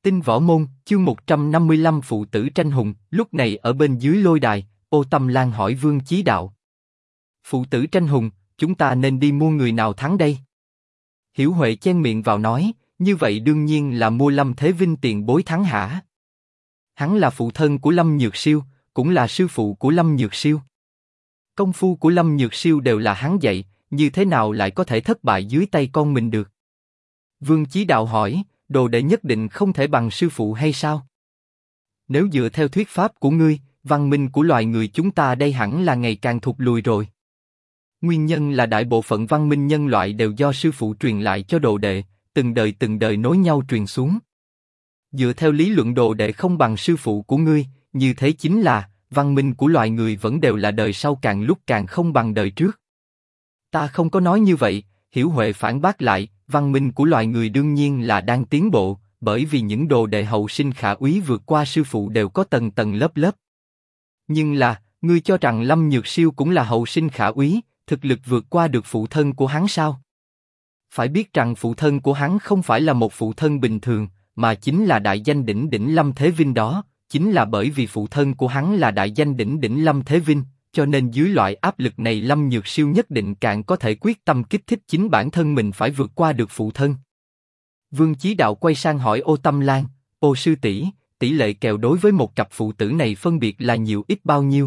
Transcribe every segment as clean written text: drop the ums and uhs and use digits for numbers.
Tinh Võ Môn, chương 155 phụ tử tranh hùng. Lúc này ở bên dưới lôi đài, Ô Tâm Lan hỏi Vương Chí Đạo. Phụ tử tranh hùng, chúng ta nên đi mua người nào thắng đây? Hiểu Huệ chen miệng vào nói, như vậy đương nhiên là mua Lâm Thế Vinh tiền bối thắng hả? Hắn là phụ thân của Lâm Nhược Siêu, cũng là sư phụ của Lâm Nhược Siêu. Công phu của Lâm Nhược Siêu đều là hắn dạy, như thế nào lại có thể thất bại dưới tay con mình được? Vương Chí Đạo hỏi, đồ đệ nhất định không thể bằng sư phụ hay sao? Nếu dựa theo thuyết pháp của ngươi, văn minh của loài người chúng ta đây hẳn là ngày càng thụt lùi rồi. Nguyên nhân là đại bộ phận văn minh nhân loại đều do sư phụ truyền lại cho đồ đệ, từng đời nối nhau truyền xuống. Dựa theo lý luận đồ đệ không bằng sư phụ của ngươi, như thế chính là văn minh của loài người vẫn đều là đời sau càng lúc càng không bằng đời trước. Ta không có nói như vậy, Hiểu Huệ phản bác lại, văn minh của loài người đương nhiên là đang tiến bộ, bởi vì những đồ đệ hậu sinh khả úy vượt qua sư phụ đều có tầng tầng lớp lớp. Nhưng là, ngươi cho rằng Lâm Nhược Siêu cũng là hậu sinh khả úy, thực lực vượt qua được phụ thân của hắn sao? Phải biết rằng phụ thân của hắn không phải là một phụ thân bình thường, mà chính là đại danh đỉnh đỉnh Lâm Thế Vinh đó. Chính là bởi vì phụ thân của hắn là đại danh đỉnh đỉnh Lâm Thế Vinh, cho nên dưới loại áp lực này Lâm Nhược Siêu nhất định càng có thể quyết tâm kích thích chính bản thân mình phải vượt qua được phụ thân. Vương Chí Đạo quay sang hỏi Ô Tâm Lan, Ô sư tỷ, tỷ lệ kèo đối với một cặp phụ tử này phân biệt là nhiều ít bao nhiêu?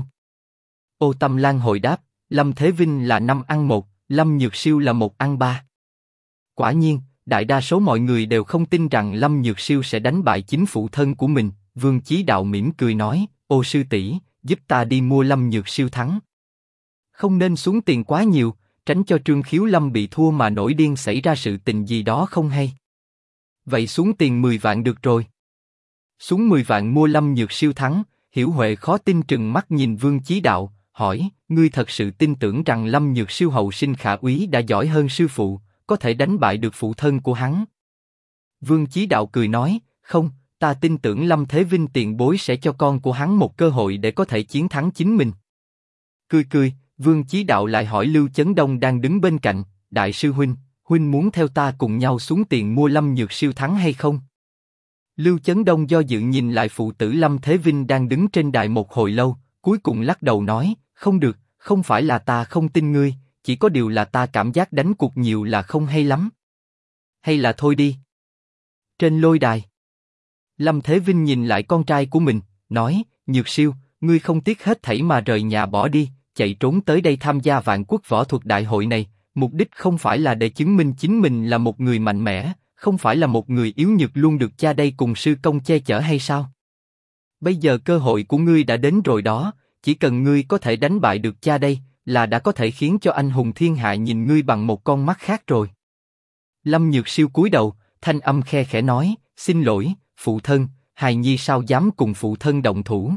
Ô Tâm Lan hồi đáp, Lâm Thế Vinh là 5 ăn 1, Lâm Nhược Siêu là 1 ăn 3. Quả nhiên, đại đa số mọi người đều không tin rằng Lâm Nhược Siêu sẽ đánh bại chính phụ thân của mình. Vương Chí Đạo mỉm cười nói, Ô sư tỷ, giúp ta đi mua Lâm Nhược Siêu thắng. Không nên xuống tiền quá nhiều, tránh cho Trương Khiếu Lâm bị thua mà nổi điên xảy ra sự tình gì đó không hay. Vậy xuống tiền 10 vạn được rồi. Xuống 10 vạn mua Lâm Nhược Siêu thắng. Hiểu Huệ khó tin trừng mắt nhìn Vương Chí Đạo, hỏi, ngươi thật sự tin tưởng rằng Lâm Nhược Siêu hậu sinh khả úy đã giỏi hơn sư phụ, có thể đánh bại được phụ thân của hắn? Vương Chí Đạo cười nói, không, ta tin tưởng Lâm Thế Vinh tiền bối sẽ cho con của hắn một cơ hội để có thể chiến thắng chính mình. Cười, Vương Chí Đạo lại hỏi Lưu Chấn Đông đang đứng bên cạnh, đại sư huynh muốn theo ta cùng nhau xuống tiền mua Lâm Nhược Siêu thắng hay không? Lưu Chấn Đông do dự nhìn lại phụ tử Lâm Thế Vinh đang đứng trên đài một hồi lâu, cuối cùng lắc đầu nói, không được, không phải là ta không tin ngươi, chỉ có điều là ta cảm giác đánh cuộc nhiều là không hay lắm. Hay là thôi đi. Trên lôi đài, Lâm Thế Vinh nhìn lại con trai của mình, nói, Nhược Siêu, ngươi không tiếc hết thảy mà rời nhà bỏ đi, chạy trốn tới đây tham gia Vạn Quốc Võ Thuật Đại hội này, mục đích không phải là để chứng minh chính mình là một người mạnh mẽ, không phải là một người yếu nhược luôn được cha đây cùng sư công che chở hay sao? Bây giờ cơ hội của ngươi đã đến rồi đó, chỉ cần ngươi có thể đánh bại được cha đây, là đã có thể khiến cho anh hùng thiên hạ nhìn ngươi bằng một con mắt khác rồi. Lâm Nhược Siêu cúi đầu, thanh âm khe khẽ nói, xin lỗi, phụ thân, hài nhi sao dám cùng phụ thân động thủ?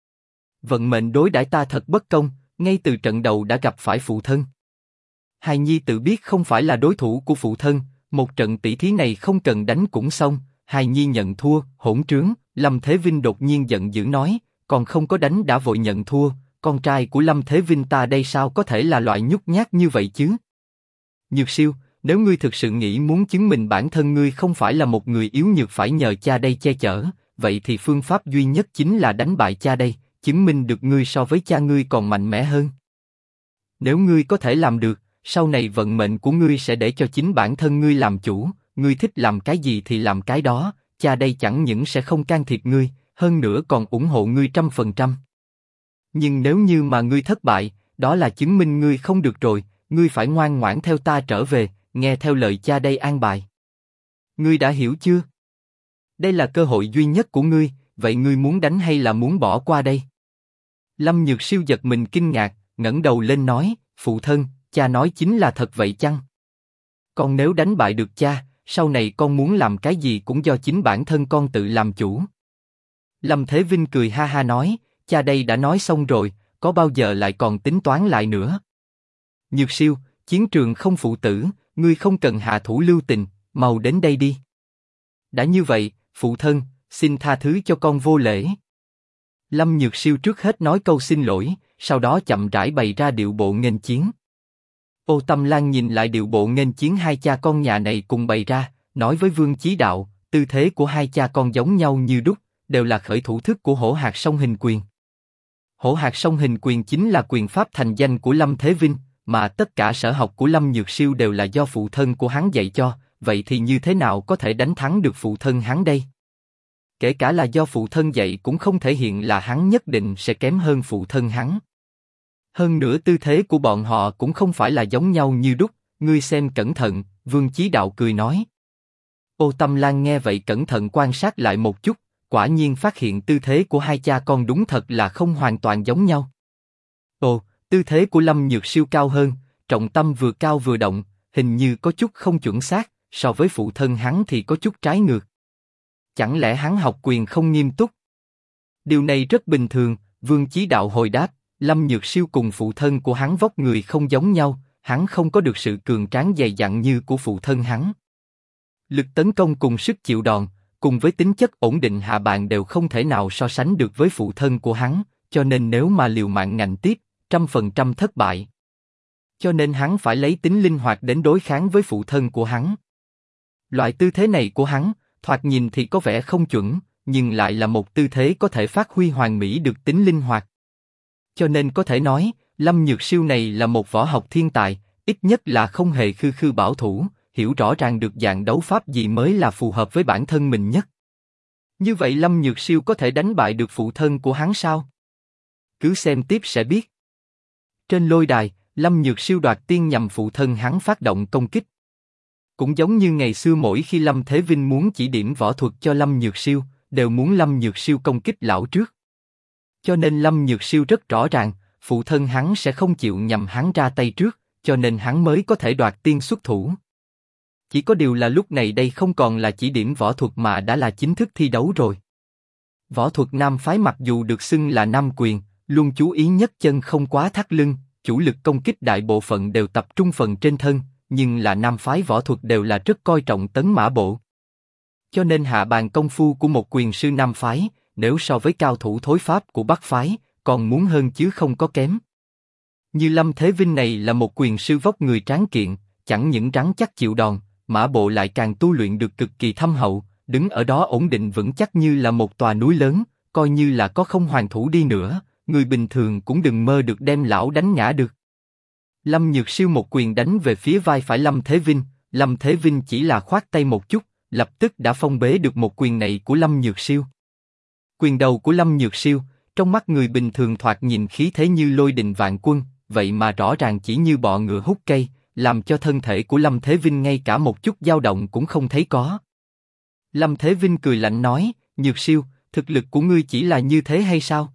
Vận mệnh đối đãi ta thật bất công, ngay từ trận đầu đã gặp phải phụ thân. Hài nhi tự biết không phải là đối thủ của phụ thân, một trận tỷ thí này không cần đánh cũng xong. Hài nhi nhận thua, hỗn trướng. Lâm Thế Vinh đột nhiên giận dữ nói, còn không có đánh đã vội nhận thua, con trai của Lâm Thế Vinh ta đây sao có thể là loại nhút nhát như vậy chứ? Nhược Siêu, nếu ngươi thực sự nghĩ muốn chứng minh bản thân ngươi không phải là một người yếu nhược phải nhờ cha đây che chở, vậy thì phương pháp duy nhất chính là đánh bại cha đây, chứng minh được ngươi so với cha ngươi còn mạnh mẽ hơn. Nếu ngươi có thể làm được, sau này vận mệnh của ngươi sẽ để cho chính bản thân ngươi làm chủ, ngươi thích làm cái gì thì làm cái đó, cha đây chẳng những sẽ không can thiệp ngươi, hơn nữa còn ủng hộ ngươi 100%. Nhưng nếu như mà ngươi thất bại, đó là chứng minh ngươi không được rồi, ngươi phải ngoan ngoãn theo ta trở về, nghe theo lời cha đây an bài. Ngươi đã hiểu chưa? Đây là cơ hội duy nhất của ngươi, vậy ngươi muốn đánh hay là muốn bỏ qua đây? Lâm Nhược Siêu giật mình kinh ngạc, ngẩng đầu lên nói, phụ thân, cha nói chính là thật vậy chăng? Con nếu đánh bại được cha, sau này con muốn làm cái gì cũng do chính bản thân con tự làm chủ. Lâm Thế Vinh cười ha ha nói, cha đây đã nói xong rồi, có bao giờ lại còn tính toán lại nữa? Nhược Siêu, chiến trường không phụ tử, ngươi không cần hạ thủ lưu tình, mau đến đây đi. Đã như vậy, phụ thân, xin tha thứ cho con vô lễ. Lâm Nhược Siêu trước hết nói câu xin lỗi, sau đó chậm rãi bày ra điệu bộ nghênh chiến. Ô Tâm Lan nhìn lại điệu bộ nghênh chiến hai cha con nhà này cùng bày ra, nói với Vương Chí Đạo, tư thế của hai cha con giống nhau như đúc, đều là khởi thủ thức của Hổ Hạc Song Hình Quyền. Hổ Hạc Song Hình Quyền chính là quyền pháp thành danh của Lâm Thế Vinh, mà tất cả sở học của Lâm Nhược Siêu đều là do phụ thân của hắn dạy cho, vậy thì như thế nào có thể đánh thắng được phụ thân hắn đây? Kể cả là do phụ thân dạy cũng không thể hiện là hắn nhất định sẽ kém hơn phụ thân hắn. Hơn nữa tư thế của bọn họ cũng không phải là giống nhau như đúc, ngươi xem cẩn thận, Vương Chí Đạo cười nói. Ô Tâm Lan nghe vậy cẩn thận quan sát lại một chút, quả nhiên phát hiện tư thế của hai cha con đúng thật là không hoàn toàn giống nhau. Ồ, tư thế của Lâm Nhược Siêu cao hơn, trọng tâm vừa cao vừa động, hình như có chút không chuẩn xác, so với phụ thân hắn thì có chút trái ngược. Chẳng lẽ hắn học quyền không nghiêm túc? Điều này rất bình thường, Vương Chí Đạo hồi đáp, Lâm Nhược Siêu cùng phụ thân của hắn vóc người không giống nhau, hắn không có được sự cường tráng dày dặn như của phụ thân hắn. Lực tấn công cùng sức chịu đòn, cùng với tính chất ổn định hạ bàn đều không thể nào so sánh được với phụ thân của hắn, cho nên nếu mà liều mạng ngạnh tiếp, 100% thất bại. Cho nên hắn phải lấy tính linh hoạt đến đối kháng với phụ thân của hắn. Loại tư thế này của hắn, thoạt nhìn thì có vẻ không chuẩn, nhưng lại là một tư thế có thể phát huy hoàn mỹ được tính linh hoạt. Cho nên có thể nói, Lâm Nhược Siêu này là một võ học thiên tài, ít nhất là không hề khư khư bảo thủ, hiểu rõ ràng được dạng đấu pháp gì mới là phù hợp với bản thân mình nhất. Như vậy Lâm Nhược Siêu có thể đánh bại được phụ thân của hắn sao? Cứ xem tiếp sẽ biết. Trên lôi đài, Lâm Nhược Siêu đoạt tiên nhằm phụ thân hắn phát động công kích. Cũng giống như ngày xưa mỗi khi Lâm Thế Vinh muốn chỉ điểm võ thuật cho Lâm Nhược Siêu, đều muốn Lâm Nhược Siêu công kích lão trước. Cho nên Lâm Nhược Siêu rất rõ ràng, phụ thân hắn sẽ không chịu nhằm hắn ra tay trước, cho nên hắn mới có thể đoạt tiên xuất thủ. Chỉ có điều là lúc này đây không còn là chỉ điểm võ thuật mà đã là chính thức thi đấu rồi. Võ thuật nam phái mặc dù được xưng là nam quyền, luôn chú ý nhất chân không quá thắt lưng, chủ lực công kích đại bộ phận đều tập trung phần trên thân, nhưng là nam phái võ thuật đều là rất coi trọng tấn mã bộ. Cho nên hạ bàn công phu của một quyền sư nam phái, nếu so với cao thủ thối pháp của bắc phái, còn muốn hơn chứ không có kém. Như Lâm Thế Vinh này là một quyền sư vóc người tráng kiện, chẳng những rắn chắc chịu đòn, mã bộ lại càng tu luyện được cực kỳ thâm hậu, đứng ở đó ổn định vững chắc như là một tòa núi lớn, coi như là có không hoàn thủ đi nữa, người bình thường cũng đừng mơ được đem lão đánh ngã được. Lâm Nhược Siêu một quyền đánh về phía vai phải Lâm Thế Vinh, Lâm Thế Vinh chỉ là khoát tay một chút, lập tức đã phong bế được một quyền này của Lâm Nhược Siêu. Quyền đầu của Lâm Nhược Siêu, trong mắt người bình thường thoạt nhìn khí thế như lôi đình vạn quân, vậy mà rõ ràng chỉ như bọ ngựa hút cây, làm cho thân thể của Lâm Thế Vinh ngay cả một chút dao động cũng không thấy có. Lâm Thế Vinh cười lạnh nói, Nhược Siêu, thực lực của ngươi chỉ là như thế hay sao?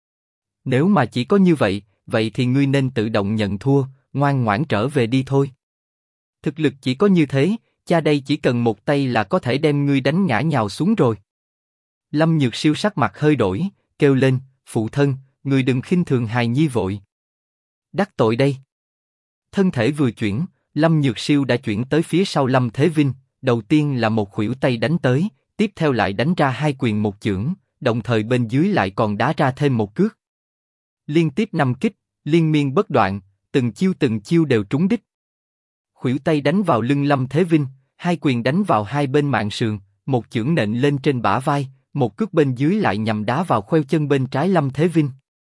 Nếu mà chỉ có như vậy, vậy thì ngươi nên tự động nhận thua, ngoan ngoãn trở về đi thôi. Thực lực chỉ có như thế, cha đây chỉ cần một tay là có thể đem ngươi đánh ngã nhào xuống rồi. Lâm Nhược Siêu sắc mặt hơi đổi, kêu lên, phụ thân, ngươi đừng khinh thường hài nhi vội. Đắc tội đây. Thân thể vừa chuyển, Lâm Nhược Siêu đã chuyển tới phía sau Lâm Thế Vinh, đầu tiên là một khuỷu tay đánh tới, tiếp theo lại đánh ra hai quyền một chưởng, đồng thời bên dưới lại còn đá ra thêm một cước. Liên tiếp 5 kích, liên miên bất đoạn, từng chiêu đều trúng đích. Khuỷu tay đánh vào lưng Lâm Thế Vinh, hai quyền đánh vào hai bên mạn sườn, một chưởng nện lên trên bả vai, một cước bên dưới lại nhằm đá vào khoeo chân bên trái Lâm Thế Vinh.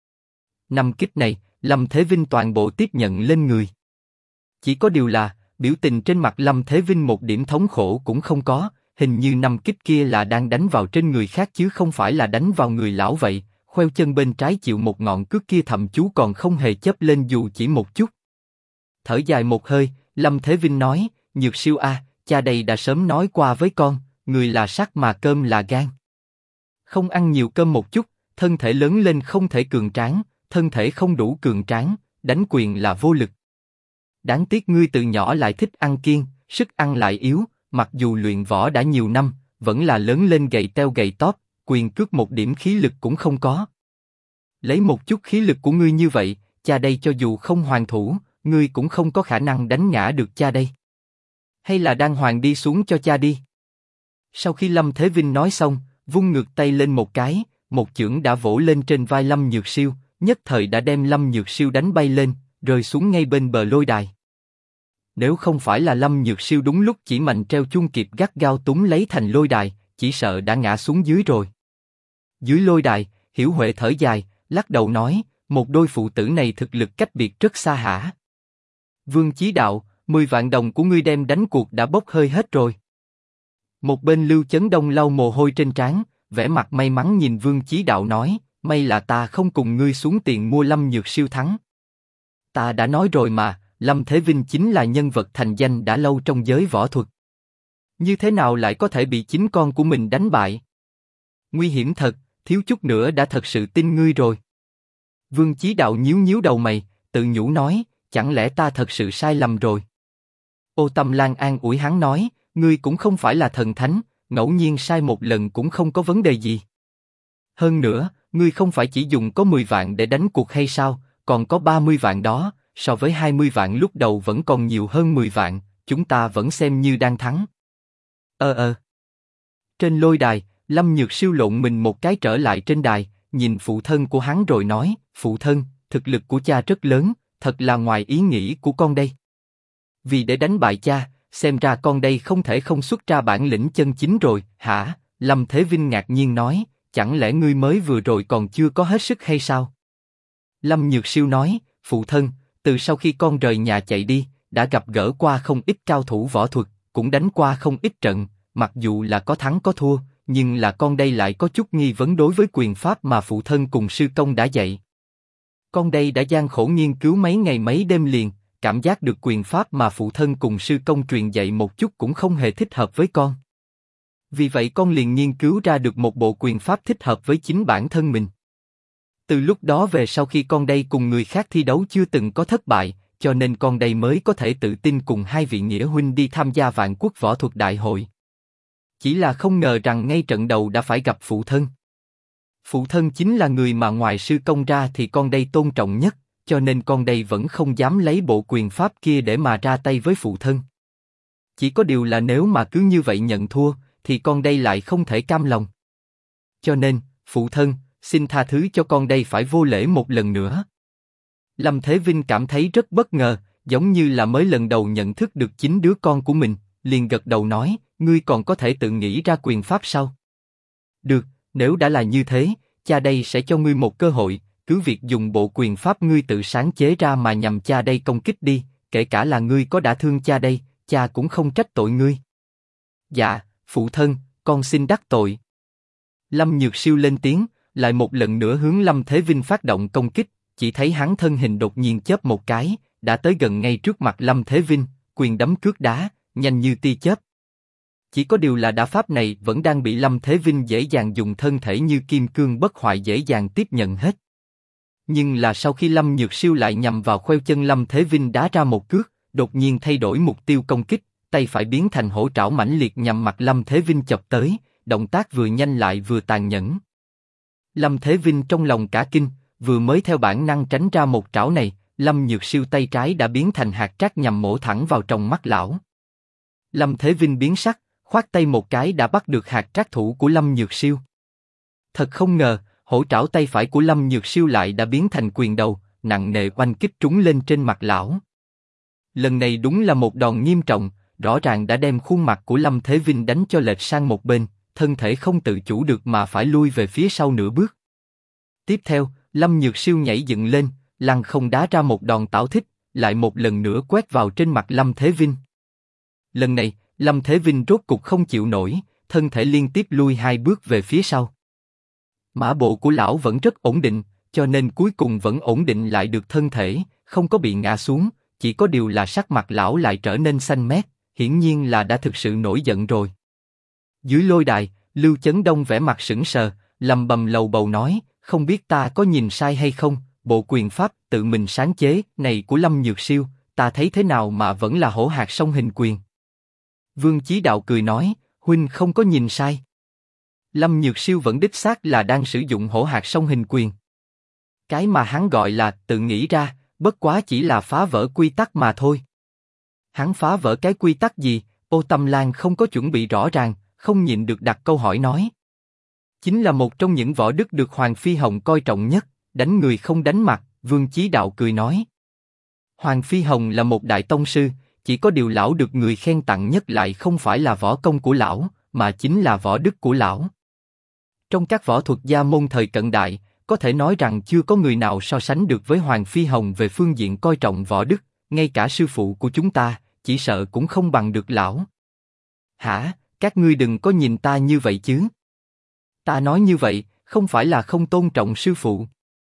5 kích này, Lâm Thế Vinh toàn bộ tiếp nhận lên người. Chỉ có điều là, biểu tình trên mặt Lâm Thế Vinh một điểm thống khổ cũng không có, hình như 5 kích kia là đang đánh vào trên người khác chứ không phải là đánh vào người lão vậy, khoeo chân bên trái chịu một ngọn cước kia thậm chú còn không hề chớp lên dù chỉ một chút. Thở dài một hơi, Lâm Thế Vinh nói, Nhược Siêu a, cha đây đã sớm nói qua với con, người là sắt mà cơm là gan. Không ăn nhiều cơm một chút, thân thể lớn lên không thể cường tráng, thân thể không đủ cường tráng, đánh quyền là vô lực. Đáng tiếc ngươi từ nhỏ lại thích ăn kiêng, sức ăn lại yếu, mặc dù luyện võ đã nhiều năm, vẫn là lớn lên gầy teo gầy tóp, quyền cước một điểm khí lực cũng không có. Lấy một chút khí lực của ngươi như vậy, cha đây cho dù không hoàn thủ, ngươi cũng không có khả năng đánh ngã được cha đây. Hay là đang hoàn đi xuống cho cha đi. Sau khi Lâm Thế Vinh nói xong, vung ngược tay lên một cái, một chưởng đã vỗ lên trên vai Lâm Nhược Siêu, nhất thời đã đem Lâm Nhược Siêu đánh bay lên, rơi xuống ngay bên bờ lôi đài. Nếu không phải là Lâm Nhược Siêu đúng lúc chỉ mạnh treo chuông kịp gắt gao túm lấy thành lôi đài, chỉ sợ đã ngã xuống dưới rồi. Dưới lôi đài, Hiểu Huệ thở dài, lắc đầu nói, một đôi phụ tử này thực lực cách biệt rất xa hả? Vương Chí Đạo, 10 vạn đồng của ngươi đem đánh cuộc đã bốc hơi hết rồi. Một bên Lưu Chấn Đông lau mồ hôi trên trán, vẻ mặt may mắn nhìn Vương Chí Đạo nói, may là ta không cùng ngươi xuống tiền mua Lâm Nhược Siêu thắng. Ta đã nói rồi mà, Lâm Thế Vinh chính là nhân vật thành danh đã lâu trong giới võ thuật. Như thế nào lại có thể bị chính con của mình đánh bại? Nguy hiểm thật, thiếu chút nữa đã thật sự tin ngươi rồi. Vương Chí Đạo nhíu nhíu đầu mày, tự nhủ nói, chẳng lẽ ta thật sự sai lầm rồi? Ô Tâm Lan an ủi hắn nói, ngươi cũng không phải là thần thánh, ngẫu nhiên sai một lần cũng không có vấn đề gì. Hơn nữa, ngươi không phải chỉ dùng có 10 vạn để đánh cuộc hay sao, còn có 30 vạn đó, so với 20 vạn lúc đầu vẫn còn nhiều hơn 10 vạn, chúng ta vẫn xem như đang thắng. Trên lôi đài, Lâm Nhược Siêu lộn mình một cái trở lại trên đài, nhìn phụ thân của hắn rồi nói, phụ thân, thực lực của cha rất lớn, thật là ngoài ý nghĩ của con đây. Vì để đánh bại cha, xem ra con đây không thể không xuất ra bản lĩnh chân chính rồi, hả? Lâm Thế Vinh ngạc nhiên nói, chẳng lẽ ngươi mới vừa rồi còn chưa có hết sức hay sao? Lâm Nhược Siêu nói, phụ thân, từ sau khi con rời nhà chạy đi, đã gặp gỡ qua không ít cao thủ võ thuật, cũng đánh qua không ít trận, mặc dù là có thắng có thua, nhưng là con đây lại có chút nghi vấn đối với quyền pháp mà phụ thân cùng sư công đã dạy. Con đây đã gian khổ nghiên cứu mấy ngày mấy đêm liền, cảm giác được quyền pháp mà phụ thân cùng sư công truyền dạy một chút cũng không hề thích hợp với con. Vì vậy con liền nghiên cứu ra được một bộ quyền pháp thích hợp với chính bản thân mình. Từ lúc đó về sau khi con đây cùng người khác thi đấu chưa từng có thất bại, cho nên con đây mới có thể tự tin cùng hai vị nghĩa huynh đi tham gia Vạn Quốc Võ Thuật Đại hội. Chỉ là không ngờ rằng ngay trận đầu đã phải gặp phụ thân. Phụ thân chính là người mà ngoài sư công ra thì con đây tôn trọng nhất, cho nên con đây vẫn không dám lấy bộ quyền pháp kia để mà ra tay với phụ thân. Chỉ có điều là nếu mà cứ như vậy nhận thua, thì con đây lại không thể cam lòng. Cho nên, phụ thân, xin tha thứ cho con đây phải vô lễ một lần nữa. Lâm Thế Vinh cảm thấy rất bất ngờ, giống như là mới lần đầu nhận thức được chính đứa con của mình, liền gật đầu nói, ngươi còn có thể tự nghĩ ra quyền pháp sao? Được, nếu đã là như thế, cha đây sẽ cho ngươi một cơ hội, cứ việc dùng bộ quyền pháp ngươi tự sáng chế ra mà nhằm cha đây công kích đi, kể cả là ngươi có đã thương cha đây, cha cũng không trách tội ngươi. Dạ, phụ thân, con xin đắc tội. Lâm Nhược Siêu lên tiếng, lại một lần nữa hướng Lâm Thế Vinh phát động công kích, chỉ thấy hắn thân hình đột nhiên chớp một cái, đã tới gần ngay trước mặt Lâm Thế Vinh, quyền đấm cước đá, nhanh như tia chớp. Chỉ có điều là đả pháp này vẫn đang bị Lâm Thế Vinh dễ dàng dùng thân thể như kim cương bất hoại dễ dàng tiếp nhận hết. Nhưng là sau khi Lâm Nhược Siêu lại nhằm vào khoeo chân Lâm Thế Vinh đá ra một cước, đột nhiên thay đổi mục tiêu công kích, tay phải biến thành hổ trảo mãnh liệt nhằm mặt Lâm Thế Vinh chọc tới, động tác vừa nhanh lại vừa tàn nhẫn. Lâm Thế Vinh trong lòng cả kinh, vừa mới theo bản năng tránh ra một trảo này, Lâm Nhược Siêu tay trái đã biến thành hạt trác nhằm mổ thẳng vào trong mắt lão. Lâm Thế Vinh biến sắc, khoát tay một cái đã bắt được hạt trác thủ của Lâm Nhược Siêu. Thật không ngờ, hổ trảo tay phải của Lâm Nhược Siêu lại đã biến thành quyền đầu, nặng nề oanh kích trúng lên trên mặt lão. Lần này đúng là một đòn nghiêm trọng, rõ ràng đã đem khuôn mặt của Lâm Thế Vinh đánh cho lệch sang một bên, thân thể không tự chủ được mà phải lui về phía sau nửa bước. Tiếp theo, Lâm Nhược Siêu nhảy dựng lên, lăng không đá ra một đòn tảo thích, lại một lần nữa quét vào trên mặt Lâm Thế Vinh. Lần này, Lâm Thế Vinh rốt cục không chịu nổi, thân thể liên tiếp lui 2 bước về phía sau. Mã bộ của lão vẫn rất ổn định, cho nên cuối cùng vẫn ổn định lại được thân thể, không có bị ngã xuống, chỉ có điều là sắc mặt lão lại trở nên xanh mét, hiển nhiên là đã thực sự nổi giận rồi. Dưới lôi đài, Lưu Chấn Đông vẻ mặt sững sờ, lầm bầm lầu bầu nói, không biết ta có nhìn sai hay không, bộ quyền pháp tự mình sáng chế này của Lâm Nhược Siêu, ta thấy thế nào mà vẫn là hổ hạc song hình quyền. Vương Chí Đạo cười nói, huynh không có nhìn sai. Lâm Nhược Siêu vẫn đích xác là đang sử dụng hổ hạc song hình quyền. Cái mà hắn gọi là tự nghĩ ra, bất quá chỉ là phá vỡ quy tắc mà thôi. Hắn phá vỡ cái quy tắc gì? Ô Tâm Lan không có chuẩn bị rõ ràng, không nhịn được đặt câu hỏi nói. Chính là một trong những võ đức được Hoàng Phi Hồng coi trọng nhất, đánh người không đánh mặt. Vương Chí Đạo cười nói. Hoàng Phi Hồng là một đại tông sư, chỉ có điều lão được người khen tặng nhất lại không phải là võ công của lão, mà chính là võ đức của lão. Trong các võ thuật gia môn thời cận đại, có thể nói rằng chưa có người nào so sánh được với Hoàng Phi Hồng về phương diện coi trọng võ đức, ngay cả sư phụ của chúng ta, chỉ sợ cũng không bằng được lão. Hả, các ngươi đừng có nhìn ta như vậy chứ. Ta nói như vậy, không phải là không tôn trọng sư phụ.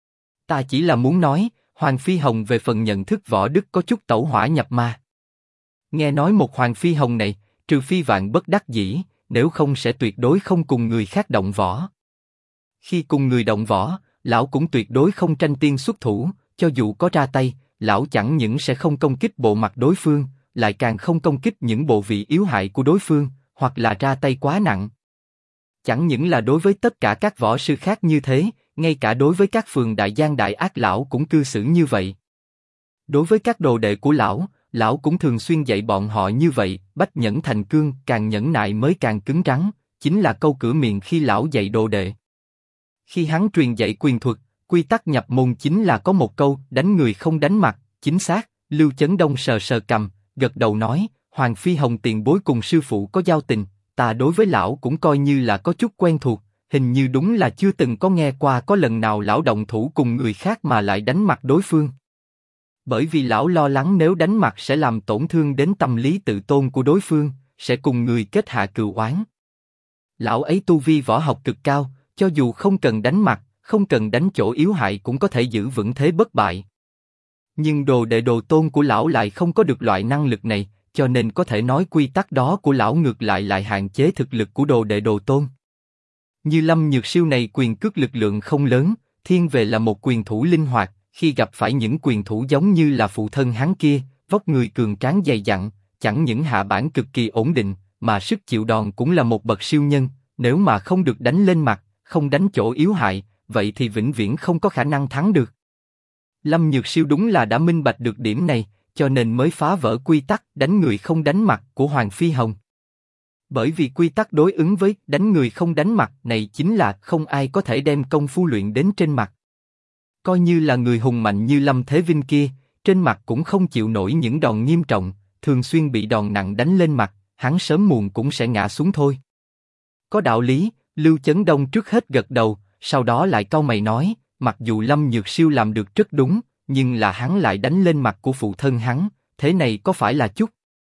Ta chỉ là muốn nói, Hoàng Phi Hồng về phần nhận thức võ đức có chút tẩu hỏa nhập ma. Nghe nói một Hoàng Phi Hồng này, trừ phi vạn bất đắc dĩ, nếu không sẽ tuyệt đối không cùng người khác động võ. Khi cùng người động võ, lão cũng tuyệt đối không tranh tiên xuất thủ, cho dù có ra tay, lão chẳng những sẽ không công kích bộ mặt đối phương, lại càng không công kích những bộ vị yếu hại của đối phương, hoặc là ra tay quá nặng. Chẳng những là đối với tất cả các võ sư khác như thế, ngay cả đối với các phường đại gian đại ác lão cũng cư xử như vậy. Đối với các đồ đệ của lão cũng thường xuyên dạy bọn họ như vậy, bách nhẫn thành cương, càng nhẫn nại mới càng cứng rắn, chính là câu cửa miệng khi lão dạy đồ đệ. Khi hắn truyền dạy quyền thuật, quy tắc nhập môn chính là có một câu, đánh người không đánh mặt, chính xác. Lưu Chấn Đông sờ sờ cằm, gật đầu nói, Hoàng Phi Hồng tiền bối cùng sư phụ có giao tình, ta đối với lão cũng coi như là có chút quen thuộc, hình như đúng là chưa từng có nghe qua có lần nào lão động thủ cùng người khác mà lại đánh mặt đối phương. Bởi vì lão lo lắng nếu đánh mặt sẽ làm tổn thương đến tâm lý tự tôn của đối phương, sẽ cùng người kết hạ cừu oán. Lão ấy tu vi võ học cực cao, cho dù không cần đánh mặt, không cần đánh chỗ yếu hại cũng có thể giữ vững thế bất bại. Nhưng đồ đệ đồ tôn của lão lại không có được loại năng lực này, cho nên có thể nói quy tắc đó của lão ngược lại hạn chế thực lực của đồ đệ đồ tôn. Như Lâm Nhược Siêu này quyền cước lực lượng không lớn, thiên về là một quyền thủ linh hoạt, khi gặp phải những quyền thủ giống như là phụ thân hắn kia, vóc người cường tráng dày dặn, chẳng những hạ bản cực kỳ ổn định, mà sức chịu đòn cũng là một bậc siêu nhân, nếu mà không được đánh lên mặt, không đánh chỗ yếu hại, vậy thì vĩnh viễn không có khả năng thắng được. Lâm Nhược Siêu đúng là đã minh bạch được điểm này, cho nên mới phá vỡ quy tắc đánh người không đánh mặt của Hoàng Phi Hồng. Bởi vì quy tắc đối ứng với đánh người không đánh mặt này chính là không ai có thể đem công phu luyện đến trên mặt. Coi như là người hùng mạnh như Lâm Thế Vinh kia, trên mặt cũng không chịu nổi những đòn nghiêm trọng, thường xuyên bị đòn nặng đánh lên mặt, hắn sớm muộn cũng sẽ ngã xuống thôi. Có đạo lý, Lưu Chấn Đông trước hết gật đầu, sau đó lại cau mày nói, mặc dù Lâm Nhược Siêu làm được rất đúng, nhưng là hắn lại đánh lên mặt của phụ thân hắn, thế này có phải là chút?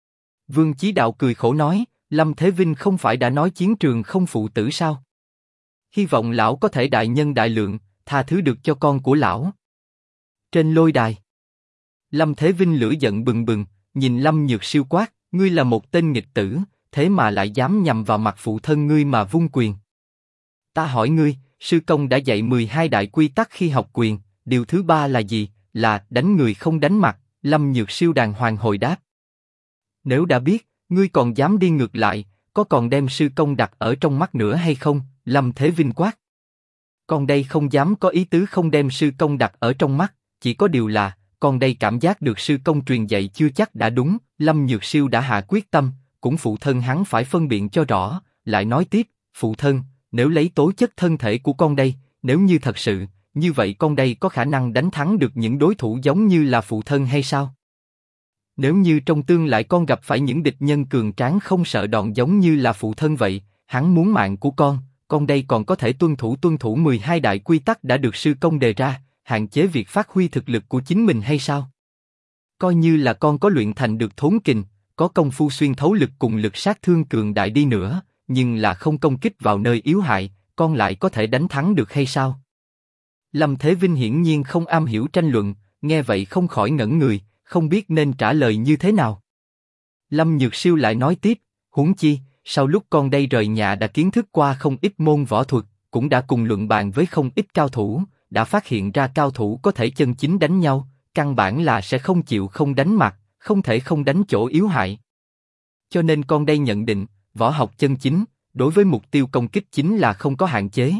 Vương Chí Đạo cười khổ nói, Lâm Thế Vinh không phải đã nói chiến trường không phụ tử sao? Hy vọng lão có thể đại nhân đại lượng, tha thứ được cho con của lão. Trên lôi đài, Lâm Thế Vinh lửa giận bừng bừng, nhìn Lâm Nhược Siêu quát, ngươi là một tên nghịch tử, thế mà lại dám nhằm vào mặt phụ thân ngươi mà vung quyền. Ta hỏi ngươi, sư công đã dạy 12 đại quy tắc khi học quyền, điều thứ 3 là gì? Là đánh người không đánh mặt. Lâm Nhược Siêu đàng hoàng hồi đáp. Nếu đã biết, ngươi còn dám đi ngược lại, có còn đem sư công đặt ở trong mắt nữa hay không? Lâm Thế Vinh quát. Con đây không dám có ý tứ không đem sư công đặt ở trong mắt, chỉ có điều là, con đây cảm giác được sư công truyền dạy chưa chắc đã đúng. Lâm Nhược Siêu đã hạ quyết tâm, cũng phụ thân hắn phải phân biện cho rõ, lại nói tiếp, phụ thân, nếu lấy tố chất thân thể của con đây, nếu như thật sự, như vậy con đây có khả năng đánh thắng được những đối thủ giống như là phụ thân hay sao? Nếu như trong tương lai con gặp phải những địch nhân cường tráng không sợ đòn giống như là phụ thân vậy, hắn muốn mạng của con đây còn có thể tuân thủ 12 đại quy tắc đã được sư công đề ra, hạn chế việc phát huy thực lực của chính mình hay sao? Coi như là con có luyện thành được thốn kình, có công phu xuyên thấu lực cùng lực sát thương cường đại đi nữa, nhưng là không công kích vào nơi yếu hại, con lại có thể đánh thắng được hay sao? Lâm Thế Vinh hiển nhiên không am hiểu tranh luận, nghe vậy không khỏi ngẩn người, không biết nên trả lời như thế nào. Lâm Nhược Siêu lại nói tiếp, huống chi, sau lúc con đây rời nhà đã kiến thức qua không ít môn võ thuật, cũng đã cùng luận bàn với không ít cao thủ, đã phát hiện ra cao thủ có thể chân chính đánh nhau, căn bản là sẽ không chịu không đánh mặt, không thể không đánh chỗ yếu hại. Cho nên con đây nhận định, võ học chân chính, đối với mục tiêu công kích chính là không có hạn chế.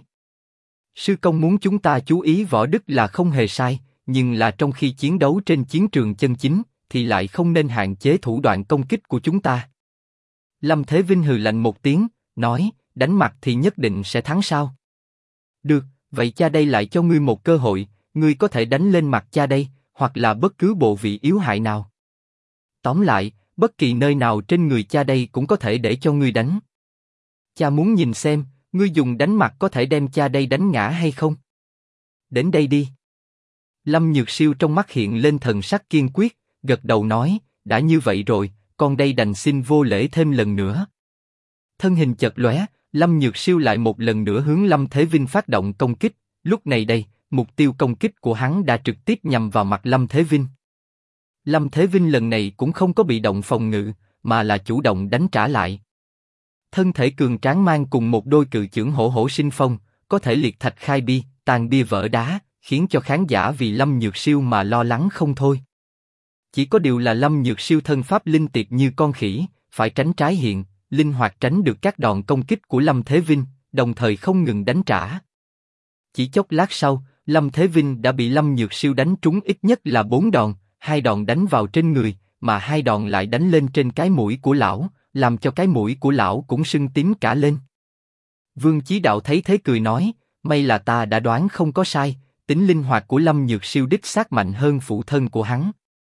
Sư công muốn chúng ta chú ý võ đức là không hề sai, nhưng là trong khi chiến đấu trên chiến trường chân chính, thì lại không nên hạn chế thủ đoạn công kích của chúng ta. Lâm Thế Vinh hừ lạnh một tiếng, nói, đánh mặt thì nhất định sẽ thắng sao? Được, vậy cha đây lại cho ngươi một cơ hội, ngươi có thể đánh lên mặt cha đây, hoặc là bất cứ bộ vị yếu hại nào. Tóm lại, bất kỳ nơi nào trên người cha đây cũng có thể để cho ngươi đánh. Cha muốn nhìn xem, ngươi dùng đánh mặt có thể đem cha đây đánh ngã hay không? Đến đây đi. Lâm Nhược Siêu trong mắt hiện lên thần sắc kiên quyết, gật đầu nói, đã như vậy rồi, con đây đành xin vô lễ thêm lần nữa. Thân hình chợt lóe, Lâm Nhược Siêu lại một lần nữa hướng Lâm Thế Vinh phát động công kích, lúc này đây, mục tiêu công kích của hắn đã trực tiếp nhằm vào mặt Lâm Thế Vinh. Lâm Thế Vinh lần này cũng không có bị động phòng ngự, mà là chủ động đánh trả lại. Thân thể cường tráng mang cùng một đôi cự chưởng hổ hổ sinh phong, có thể liệt thạch khai bi, tàn bia vỡ đá, khiến cho khán giả vì Lâm Nhược Siêu mà lo lắng không thôi. Chỉ có điều là Lâm Nhược Siêu thân pháp linh tiệp như con khỉ, phải tránh trái hiện, linh hoạt tránh được các đòn công kích của Lâm Thế Vinh, đồng thời không ngừng đánh trả. Chỉ chốc lát sau, Lâm Thế Vinh đã bị Lâm Nhược Siêu đánh trúng ít nhất là 4 đòn, 2 đòn đánh vào trên người, mà 2 đòn lại đánh lên trên cái mũi của lão, làm cho cái mũi của lão cũng sưng tím cả lên. Vương Chí Đạo thấy thế cười nói, may là ta đã đoán không có sai, tính linh hoạt của Lâm Nhược Siêu đích xác mạnh hơn phụ thân của hắn.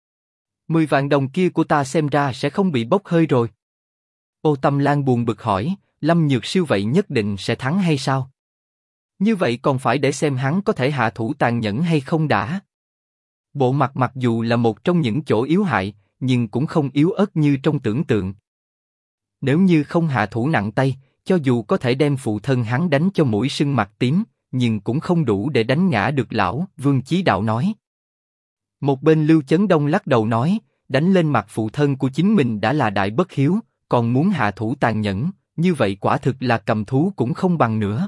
10 vạn đồng kia của ta xem ra sẽ không bị bốc hơi rồi. Ô Tâm Lan buồn bực hỏi, Lâm Nhược Siêu vậy nhất định sẽ thắng hay sao? Như vậy còn phải để xem hắn có thể hạ thủ tàn nhẫn hay không đã. Bộ mặt mặc dù là một trong những chỗ yếu hại, nhưng cũng không yếu ớt như trong tưởng tượng. Nếu như không hạ thủ nặng tay, cho dù có thể đem phụ thân hắn đánh cho mũi sưng mặt tím, nhưng cũng không đủ để đánh ngã được lão. Vương Chí Đạo nói. Một bên Lưu Chấn Đông lắc đầu nói, đánh lên mặt phụ thân của chính mình đã là đại bất hiếu, còn muốn hạ thủ tàn nhẫn, như vậy quả thực là cầm thú cũng không bằng nữa.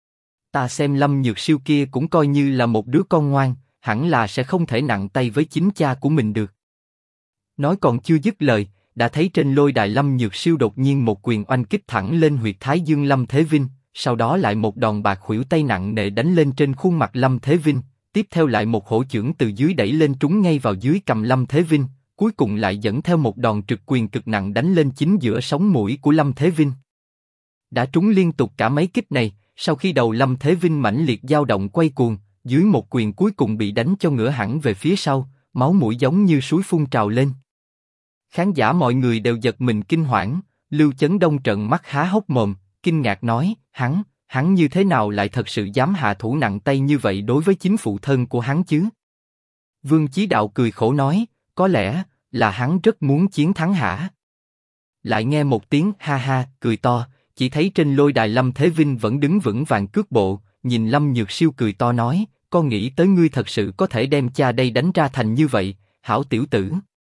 Ta xem Lâm Nhược Siêu kia cũng coi như là một đứa con ngoan, hẳn là sẽ không thể nặng tay với chính cha của mình được. Nói còn chưa dứt lời, đã thấy trên lôi đài Lâm Nhược Siêu đột nhiên một quyền oanh kích thẳng lên huyệt thái dương Lâm Thế Vinh, sau đó lại một đòn bạc khuỷu tay nặng nề đánh lên trên khuôn mặt Lâm Thế Vinh, tiếp theo lại một hổ chưởng từ dưới đẩy lên trúng ngay vào dưới cằm Lâm Thế Vinh, cuối cùng lại dẫn theo một đòn trực quyền cực nặng đánh lên chính giữa sống mũi của Lâm Thế Vinh. Đã trúng liên tục cả mấy kích này, sau khi đầu Lâm Thế Vinh mãnh liệt dao động quay cuồng, dưới một quyền cuối cùng bị đánh cho ngửa hẳn về phía sau, máu mũi giống như suối phun trào lên. Khán giả mọi người đều giật mình kinh hoảng, Lưu Chấn Đông trợn mắt há hốc mồm, kinh ngạc nói, hắn như thế nào lại thật sự dám hạ thủ nặng tay như vậy đối với chính phụ thân của hắn chứ? Vương Chí Đạo cười khổ nói, có lẽ là hắn rất muốn chiến thắng hả? Lại nghe một tiếng ha ha, cười to, chỉ thấy trên lôi đài Lâm Thế Vinh vẫn đứng vững vàng cước bộ, nhìn Lâm Nhược Siêu cười to nói, con nghĩ tới ngươi thật sự có thể đem cha đây đánh ra thành như vậy, hảo tiểu tử.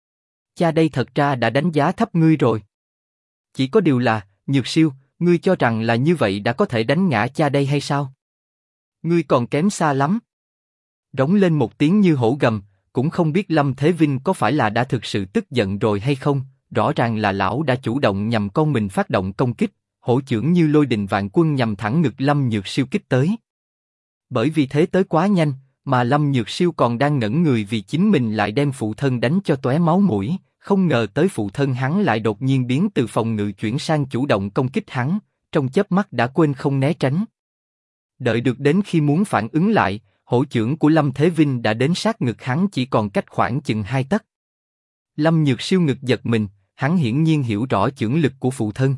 Cha đây thật ra đã đánh giá thấp ngươi rồi. Chỉ có điều là, Nhược Siêu, ngươi cho rằng là như vậy đã có thể đánh ngã cha đây hay sao? Ngươi còn kém xa lắm. Rống lên một tiếng như hổ gầm, cũng không biết Lâm Thế Vinh có phải là đã thực sự tức giận rồi hay không, rõ ràng là lão đã chủ động nhằm con mình phát động công kích, hổ chưởng như lôi đình vạn quân nhằm thẳng ngực Lâm Nhược Siêu kích tới. Bởi vì thế tới quá nhanh, mà Lâm Nhược Siêu còn đang ngẩn người vì chính mình lại đem phụ thân đánh cho tóe máu mũi, không ngờ tới phụ thân hắn lại đột nhiên biến từ phòng ngự chuyển sang chủ động công kích hắn, trong chớp mắt đã quên không né tránh. Đợi được đến khi muốn phản ứng lại, hổ chưởng của Lâm Thế Vinh đã đến sát ngực hắn chỉ còn cách khoảng chừng 2 tấc. Lâm Nhược Siêu ngực giật mình, hắn hiển nhiên hiểu rõ chưởng lực của phụ thân.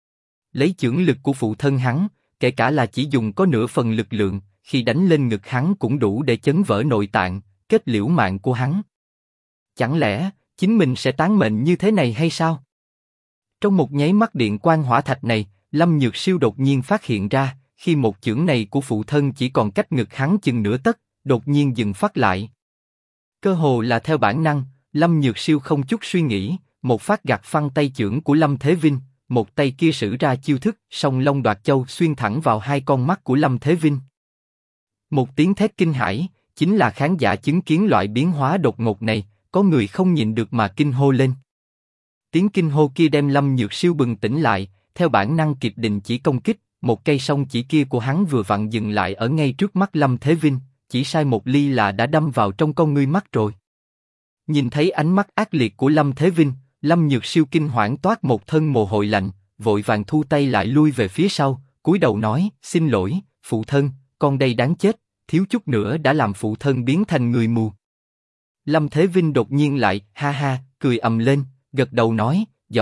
Lấy chưởng lực của phụ thân hắn, kể cả là chỉ dùng có nửa phần lực lượng, khi đánh lên ngực hắn cũng đủ để chấn vỡ nội tạng, kết liễu mạng của hắn. Chẳng lẽ chính mình sẽ tán mệnh như thế này hay sao? Trong một nháy mắt điện quang hỏa thạch này, Lâm Nhược Siêu đột nhiên phát hiện ra, khi một chưởng này của phụ thân chỉ còn cách ngực hắn chừng nửa tấc, đột nhiên dừng phát lại. Cơ hồ là theo bản năng, Lâm Nhược Siêu không chút suy nghĩ, một phát gạt phăng tay chưởng của Lâm Thế Vinh, một tay kia sử ra chiêu thức song long đoạt châu xuyên thẳng vào 2 con mắt của Lâm Thế Vinh. Một tiếng thét kinh hãi, chính là khán giả chứng kiến loại biến hóa đột ngột này, có người không nhịn được mà kinh hô lên. Tiếng kinh hô kia đem Lâm Nhược Siêu bừng tỉnh lại, theo bản năng kịp đình chỉ công kích, một cây song chỉ kia của hắn vừa vặn dừng lại ở ngay trước mắt Lâm Thế Vinh, chỉ sai một ly là đã đâm vào trong con ngươi mắt rồi. Nhìn thấy ánh mắt ác liệt của Lâm Thế Vinh, Lâm Nhược Siêu kinh hoảng toát một thân mồ hôi lạnh, vội vàng thu tay lại lui về phía sau, cúi đầu nói, xin lỗi, phụ thân, con đây đáng chết, thiếu chút nữa đã làm phụ thân biến thành người mù. Lâm Thế Vinh đột nhiên lại, ha ha, cười ầm lên, gật đầu nói, giỏi,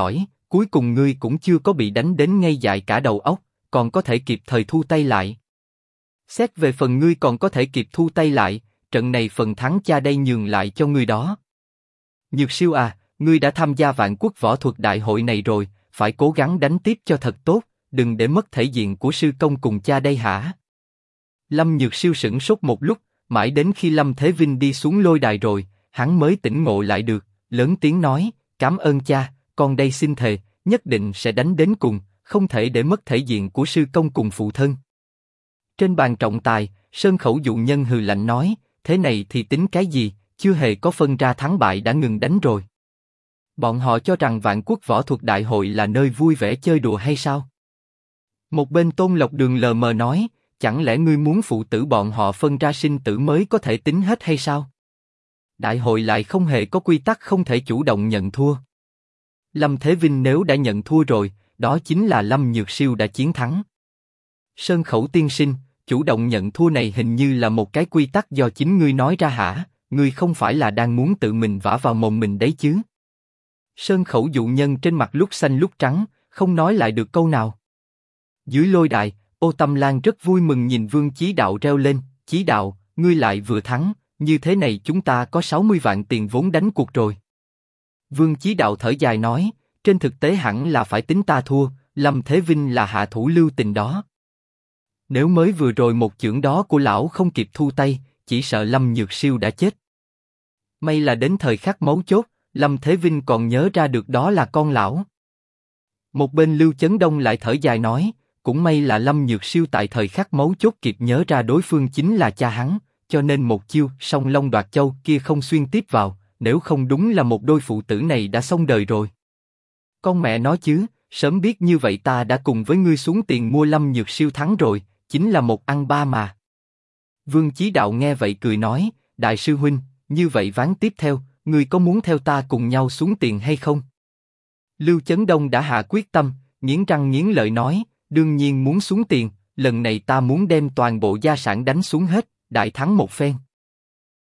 cuối cùng ngươi cũng chưa có bị đánh đến ngây dại cả đầu óc, còn có thể kịp thời thu tay lại. Xét về phần ngươi còn có thể kịp thu tay lại, trận này phần thắng cha đây nhường lại cho ngươi đó. Nhược Siêu à, ngươi đã tham gia Vạn Quốc Võ Thuật Đại hội này rồi, phải cố gắng đánh tiếp cho thật tốt, đừng để mất thể diện của sư công cùng cha đây hả? Lâm Nhược Siêu sửng sốt một lúc, mãi đến khi Lâm Thế Vinh đi xuống lôi đài rồi, hắn mới tỉnh ngộ lại được, lớn tiếng nói, cảm ơn cha, con đây xin thề, nhất định sẽ đánh đến cùng, không thể để mất thể diện của sư công cùng phụ thân. Trên bàn trọng tài, Sơn Khẩu dụ nhân hừ lạnh nói, thế này thì tính cái gì, chưa hề có phân ra thắng bại đã ngừng đánh rồi. Bọn họ cho rằng Vạn Quốc Võ Thuật Đại hội là nơi vui vẻ chơi đùa hay sao? Một bên Tôn Lộc Đường lờ mờ nói, chẳng lẽ ngươi muốn phụ tử bọn họ phân ra sinh tử mới có thể tính hết hay sao? Đại hội lại không hề có quy tắc không thể chủ động nhận thua. Lâm Thế Vinh nếu đã nhận thua rồi, đó chính là Lâm Nhược Siêu đã chiến thắng. Sơn Khẩu tiên sinh, chủ động nhận thua này hình như là một cái quy tắc do chính ngươi nói ra hả? Ngươi không phải là đang muốn tự mình vả vào mồm mình đấy chứ? Sơn Khẩu dụ nhân trên mặt lúc xanh lúc trắng, không nói lại được câu nào. Dưới lôi đài, Ô Tâm Lan rất vui mừng nhìn Vương Chí Đạo reo lên, Chí Đạo, ngươi lại vừa thắng, như thế này chúng ta có 60 vạn tiền vốn đánh cuộc rồi. Vương Chí Đạo thở dài nói, trên thực tế hẳn là phải tính ta thua, Lâm Thế Vinh là hạ thủ lưu tình đó. Nếu mới vừa rồi một chưởng đó của lão không kịp thu tay, chỉ sợ Lâm Nhược Siêu đã chết. May là đến thời khắc mấu chốt, Lâm Thế Vinh còn nhớ ra được đó là con lão. Một bên Lưu Chấn Đông lại thở dài nói, cũng may là Lâm Nhược Siêu tại thời khắc mấu chốt kịp nhớ ra đối phương chính là cha hắn, cho nên một chiêu Song Long Đoạt Châu kia không xuyên tiếp vào, nếu không đúng là một đôi phụ tử này đã xong đời rồi. Con mẹ nói chứ, sớm biết như vậy ta đã cùng với ngươi xuống tiền mua Lâm Nhược Siêu thắng rồi, chính là một ăn ba mà. Vương Chí Đạo nghe vậy cười nói, đại sư huynh, như vậy ván tiếp theo, ngươi có muốn theo ta cùng nhau xuống tiền hay không? Lưu Chấn Đông đã hạ quyết tâm, nghiến răng nghiến lợi nói, đương nhiên muốn xuống tiền, lần này ta muốn đem toàn bộ gia sản đánh xuống hết, đại thắng một phen.